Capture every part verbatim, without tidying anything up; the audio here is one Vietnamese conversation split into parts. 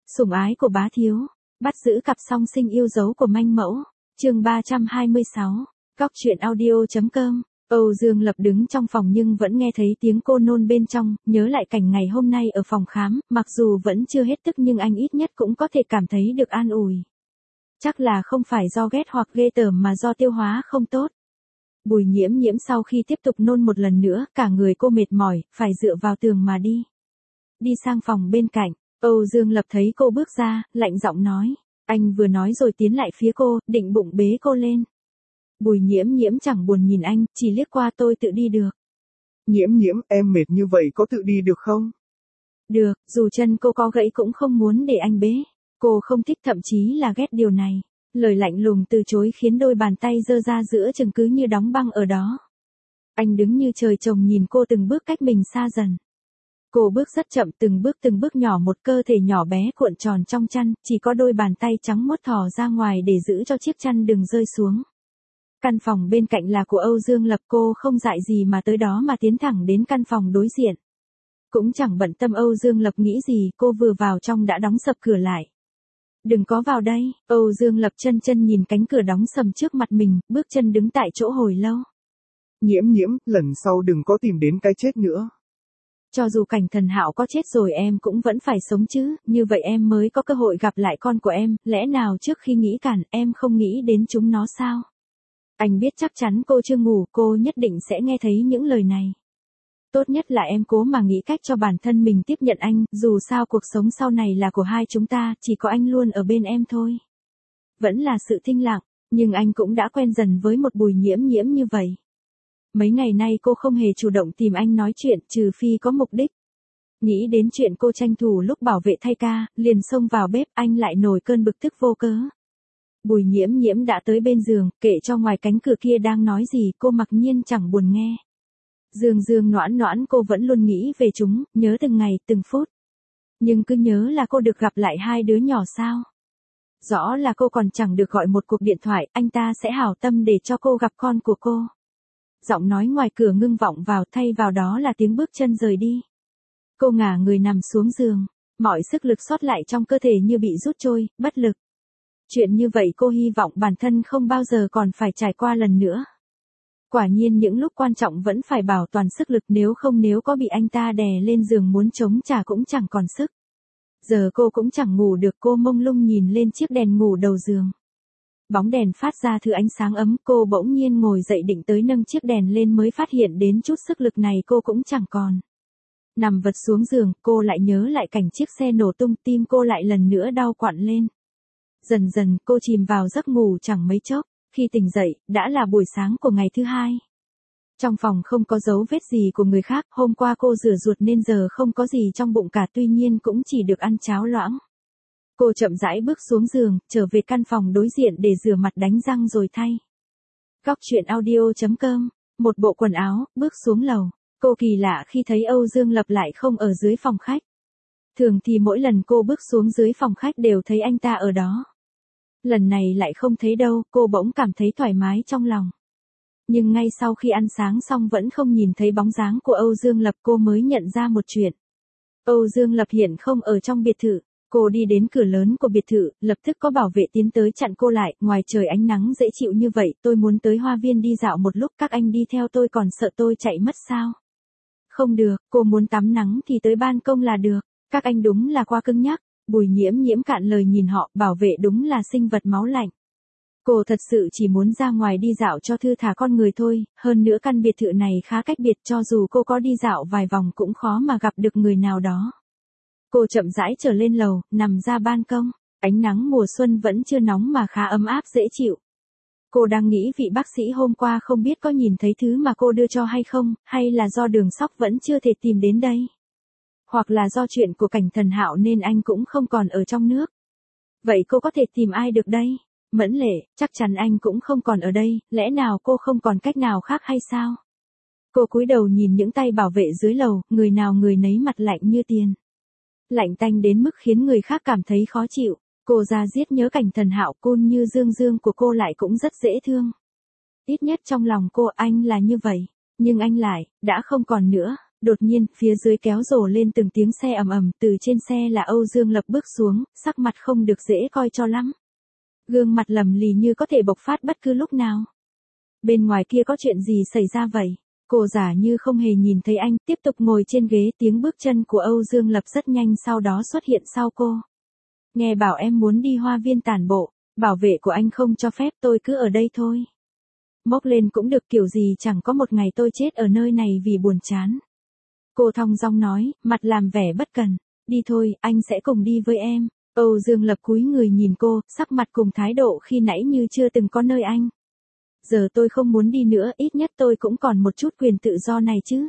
Sủng ái của bá thiếu, bắt giữ cặp song sinh yêu dấu của manh mẫu, chương ba trăm hai mươi sáu, góc truyện audio.com. Âu Dương Lập đứng trong phòng nhưng vẫn nghe thấy tiếng cô nôn bên trong, nhớ lại cảnh ngày hôm nay ở phòng khám, mặc dù vẫn chưa hết tức nhưng anh ít nhất cũng có thể cảm thấy được an ủi. Chắc là không phải do ghét hoặc ghê tởm mà do tiêu hóa không tốt. Bùi Nhiễm Nhiễm sau khi tiếp tục nôn một lần nữa, cả người cô mệt mỏi, phải dựa vào tường mà đi. Đi sang phòng bên cạnh, Âu Dương Lập thấy cô bước ra, lạnh giọng nói. Anh vừa nói rồi tiến lại phía cô, định bụng bế cô lên. Bùi Nhiễm Nhiễm chẳng buồn nhìn anh, chỉ liếc qua tôi tự đi được. Nhiễm Nhiễm, em mệt như vậy có tự đi được không? Được, dù chân cô có gãy cũng không muốn để anh bế. Cô không thích, thậm chí là ghét điều này. Lời lạnh lùng từ chối khiến đôi bàn tay giơ ra giữa chừng cứ như đóng băng ở đó. Anh đứng như trời trồng nhìn cô từng bước cách mình xa dần. Cô bước rất chậm, từng bước từng bước nhỏ, một cơ thể nhỏ bé cuộn tròn trong chăn, chỉ có đôi bàn tay trắng muốt thò ra ngoài để giữ cho chiếc chăn đừng rơi xuống. Căn phòng bên cạnh là của Âu Dương Lập, cô không dại gì mà tới đó mà tiến thẳng đến căn phòng đối diện. Cũng chẳng bận tâm Âu Dương Lập nghĩ gì, cô vừa vào trong đã đóng sập cửa lại. Đừng có vào đây, Âu Dương Lập chân chân nhìn cánh cửa đóng sầm trước mặt mình, bước chân đứng tại chỗ hồi lâu. Nhiễm Nhiễm, lần sau đừng có tìm đến cái chết nữa. Cho dù Cảnh Thần Hạo có chết rồi em cũng vẫn phải sống chứ, như vậy em mới có cơ hội gặp lại con của em, lẽ nào trước khi nghĩ cản em không nghĩ đến chúng nó sao? Anh biết chắc chắn cô chưa ngủ, cô nhất định sẽ nghe thấy những lời này. Tốt nhất là em cố mà nghĩ cách cho bản thân mình tiếp nhận anh, dù sao cuộc sống sau này là của hai chúng ta, chỉ có anh luôn ở bên em thôi. Vẫn là sự thinh lặng, nhưng anh cũng đã quen dần với một Bùi Nhiễm Nhiễm như vậy. Mấy ngày nay cô không hề chủ động tìm anh nói chuyện, trừ phi có mục đích. Nghĩ đến chuyện cô tranh thủ lúc bảo vệ thay ca, liền xông vào bếp, anh lại nổi cơn bực tức vô cớ. Bùi Nhiễm Nhiễm đã tới bên giường, kệ cho ngoài cánh cửa kia đang nói gì, cô mặc nhiên chẳng buồn nghe. Dương dương noãn noãn cô vẫn luôn nghĩ về chúng, nhớ từng ngày, từng phút. Nhưng cứ nhớ là cô được gặp lại hai đứa nhỏ sao? Rõ là cô còn chẳng được gọi một cuộc điện thoại, anh ta sẽ hảo tâm để cho cô gặp con của cô. Giọng nói ngoài cửa ngưng vọng vào, thay vào đó là tiếng bước chân rời đi. Cô ngả người nằm xuống giường, mọi sức lực sót lại trong cơ thể như bị rút trôi, bất lực. Chuyện như vậy cô hy vọng bản thân không bao giờ còn phải trải qua lần nữa. Quả nhiên những lúc quan trọng vẫn phải bảo toàn sức lực, nếu không nếu có bị anh ta đè lên giường muốn chống trả cũng chẳng còn sức. Giờ cô cũng chẳng ngủ được, cô mông lung nhìn lên chiếc đèn ngủ đầu giường. Bóng đèn phát ra thứ ánh sáng ấm, cô bỗng nhiên ngồi dậy định tới nâng chiếc đèn lên mới phát hiện đến chút sức lực này cô cũng chẳng còn. Nằm vật xuống giường, cô lại nhớ lại cảnh chiếc xe nổ tung, tim cô lại lần nữa đau quặn lên. Dần dần cô chìm vào giấc ngủ chẳng mấy chốc, khi tỉnh dậy, đã là buổi sáng của ngày thứ hai. Trong phòng không có dấu vết gì của người khác, hôm qua cô rửa ruột nên giờ không có gì trong bụng cả, tuy nhiên cũng chỉ được ăn cháo loãng. Cô chậm rãi bước xuống giường, trở về căn phòng đối diện để rửa mặt đánh răng rồi thay. Góc truyện audio.com, một bộ quần áo, bước xuống lầu. Cô kỳ lạ khi thấy Âu Dương Lập lại không ở dưới phòng khách. Thường thì mỗi lần cô bước xuống dưới phòng khách đều thấy anh ta ở đó. Lần này lại không thấy đâu, cô bỗng cảm thấy thoải mái trong lòng. Nhưng ngay sau khi ăn sáng xong vẫn không nhìn thấy bóng dáng của Âu Dương Lập, cô mới nhận ra một chuyện. Âu Dương Lập hiện không ở trong biệt thự. Cô đi đến cửa lớn của biệt thự, lập tức có bảo vệ tiến tới chặn cô lại, ngoài trời ánh nắng dễ chịu như vậy, tôi muốn tới hoa viên đi dạo một lúc, các anh đi theo tôi còn sợ tôi chạy mất sao? Không được, cô muốn tắm nắng thì tới ban công là được, các anh đúng là quá cứng nhắc. Bùi Nhiễm Nhiễm cạn lời nhìn họ, bảo vệ đúng là sinh vật máu lạnh. Cô thật sự chỉ muốn ra ngoài đi dạo cho thư thả con người thôi, hơn nữa căn biệt thự này khá cách biệt, cho dù cô có đi dạo vài vòng cũng khó mà gặp được người nào đó. Cô chậm rãi trở lên lầu, nằm ra ban công, ánh nắng mùa xuân vẫn chưa nóng mà khá ấm áp dễ chịu. Cô đang nghĩ vị bác sĩ hôm qua không biết có nhìn thấy thứ mà cô đưa cho hay không, hay là do Đường Sóc vẫn chưa thể tìm đến đây. Hoặc là do chuyện của Cảnh Thần Hạo nên anh cũng không còn ở trong nước. Vậy cô có thể tìm ai được đây? Mẫn Lệ, chắc chắn anh cũng không còn ở đây, lẽ nào cô không còn cách nào khác hay sao? Cô cúi đầu nhìn những tay bảo vệ dưới lầu, người nào người nấy mặt lạnh như tiền. Lạnh tanh đến mức khiến người khác cảm thấy khó chịu. Cô ra giết nhớ Cảnh Thần Hạo, côn như Dương Dương của cô lại cũng rất dễ thương. Ít nhất trong lòng cô anh là như vậy, nhưng anh lại, đã không còn nữa. Đột nhiên, phía dưới kéo rổ lên từng tiếng xe ầm ầm, từ trên xe là Âu Dương Lập bước xuống, sắc mặt không được dễ coi cho lắm. Gương mặt lầm lì như có thể bộc phát bất cứ lúc nào. Bên ngoài kia có chuyện gì xảy ra vậy? Cô giả như không hề nhìn thấy anh, tiếp tục ngồi trên ghế, tiếng bước chân của Âu Dương Lập rất nhanh sau đó xuất hiện sau cô. Nghe bảo em muốn đi hoa viên tản bộ, bảo vệ của anh không cho phép, tôi cứ ở đây thôi. Mốc lên cũng được, kiểu gì chẳng có một ngày tôi chết ở nơi này vì buồn chán. Cô thong dong nói, mặt làm vẻ bất cần. Đi thôi, anh sẽ cùng đi với em. Âu Dương Lập cúi người nhìn cô, sắc mặt cùng thái độ khi nãy như chưa từng có nơi anh. Giờ tôi không muốn đi nữa, ít nhất tôi cũng còn một chút quyền tự do này chứ.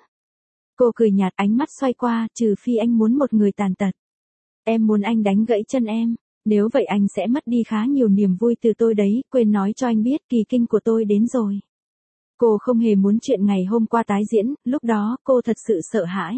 Cô cười nhạt, ánh mắt xoay qua, trừ phi anh muốn một người tàn tật. Em muốn anh đánh gãy chân em, nếu vậy anh sẽ mất đi khá nhiều niềm vui từ tôi đấy, quên nói cho anh biết kỳ kinh của tôi đến rồi. Cô không hề muốn chuyện ngày hôm qua tái diễn, lúc đó cô thật sự sợ hãi.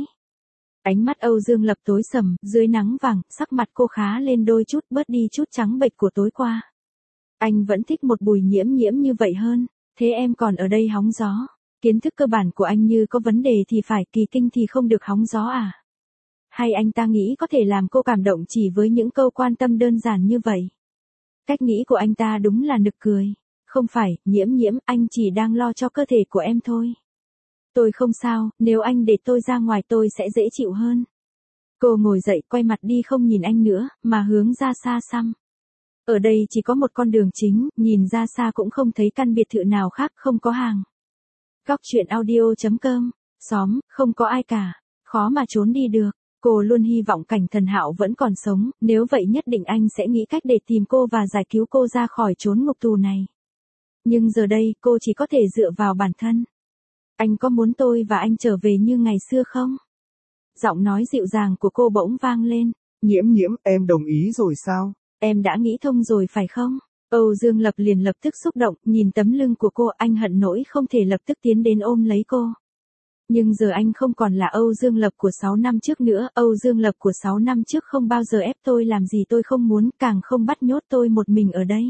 Ánh mắt Âu Dương Lập tối sầm, dưới nắng vàng, sắc mặt cô khá lên đôi chút, bớt đi chút trắng bệch của tối qua. Anh vẫn thích một Bùi Nhiễm Nhiễm như vậy hơn, thế em còn ở đây hóng gió. Kiến thức cơ bản của anh như có vấn đề thì phải, kỳ kinh thì không được hóng gió à? Hay anh ta nghĩ có thể làm cô cảm động chỉ với những câu quan tâm đơn giản như vậy? Cách nghĩ của anh ta đúng là nực cười. Không phải, Nhiễm Nhiễm, anh chỉ đang lo cho cơ thể của em thôi. Tôi không sao, nếu anh để tôi ra ngoài tôi sẽ dễ chịu hơn. Cô ngồi dậy, quay mặt đi không nhìn anh nữa, mà hướng ra xa xăm. Ở đây chỉ có một con đường chính, nhìn ra xa cũng không thấy căn biệt thự nào khác, không có hàng. Góc truyện audio chấm com, xóm, không có ai cả, khó mà trốn đi được. Cô luôn hy vọng Cảnh Thần Hạo vẫn còn sống, nếu vậy nhất định anh sẽ nghĩ cách để tìm cô và giải cứu cô ra khỏi chốn ngục tù này. Nhưng giờ đây, cô chỉ có thể dựa vào bản thân. Anh có muốn tôi và anh trở về như ngày xưa không? Giọng nói dịu dàng của cô bỗng vang lên. Nhiễm Nhiễm, em đồng ý rồi sao? Em đã nghĩ thông rồi phải không? Âu Dương Lập liền lập tức xúc động, nhìn tấm lưng của cô, anh hận nỗi không thể lập tức tiến đến ôm lấy cô. Nhưng giờ anh không còn là Âu Dương Lập của sáu năm trước nữa, Âu Dương Lập của sáu năm trước không bao giờ ép tôi làm gì tôi không muốn, càng không bắt nhốt tôi một mình ở đây.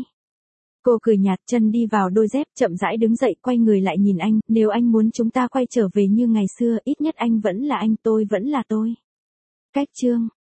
Cô cười nhạt, chân đi vào đôi dép, chậm rãi đứng dậy, quay người lại nhìn anh, nếu anh muốn chúng ta quay trở về như ngày xưa, ít nhất anh vẫn là anh, tôi vẫn là tôi. Cách chương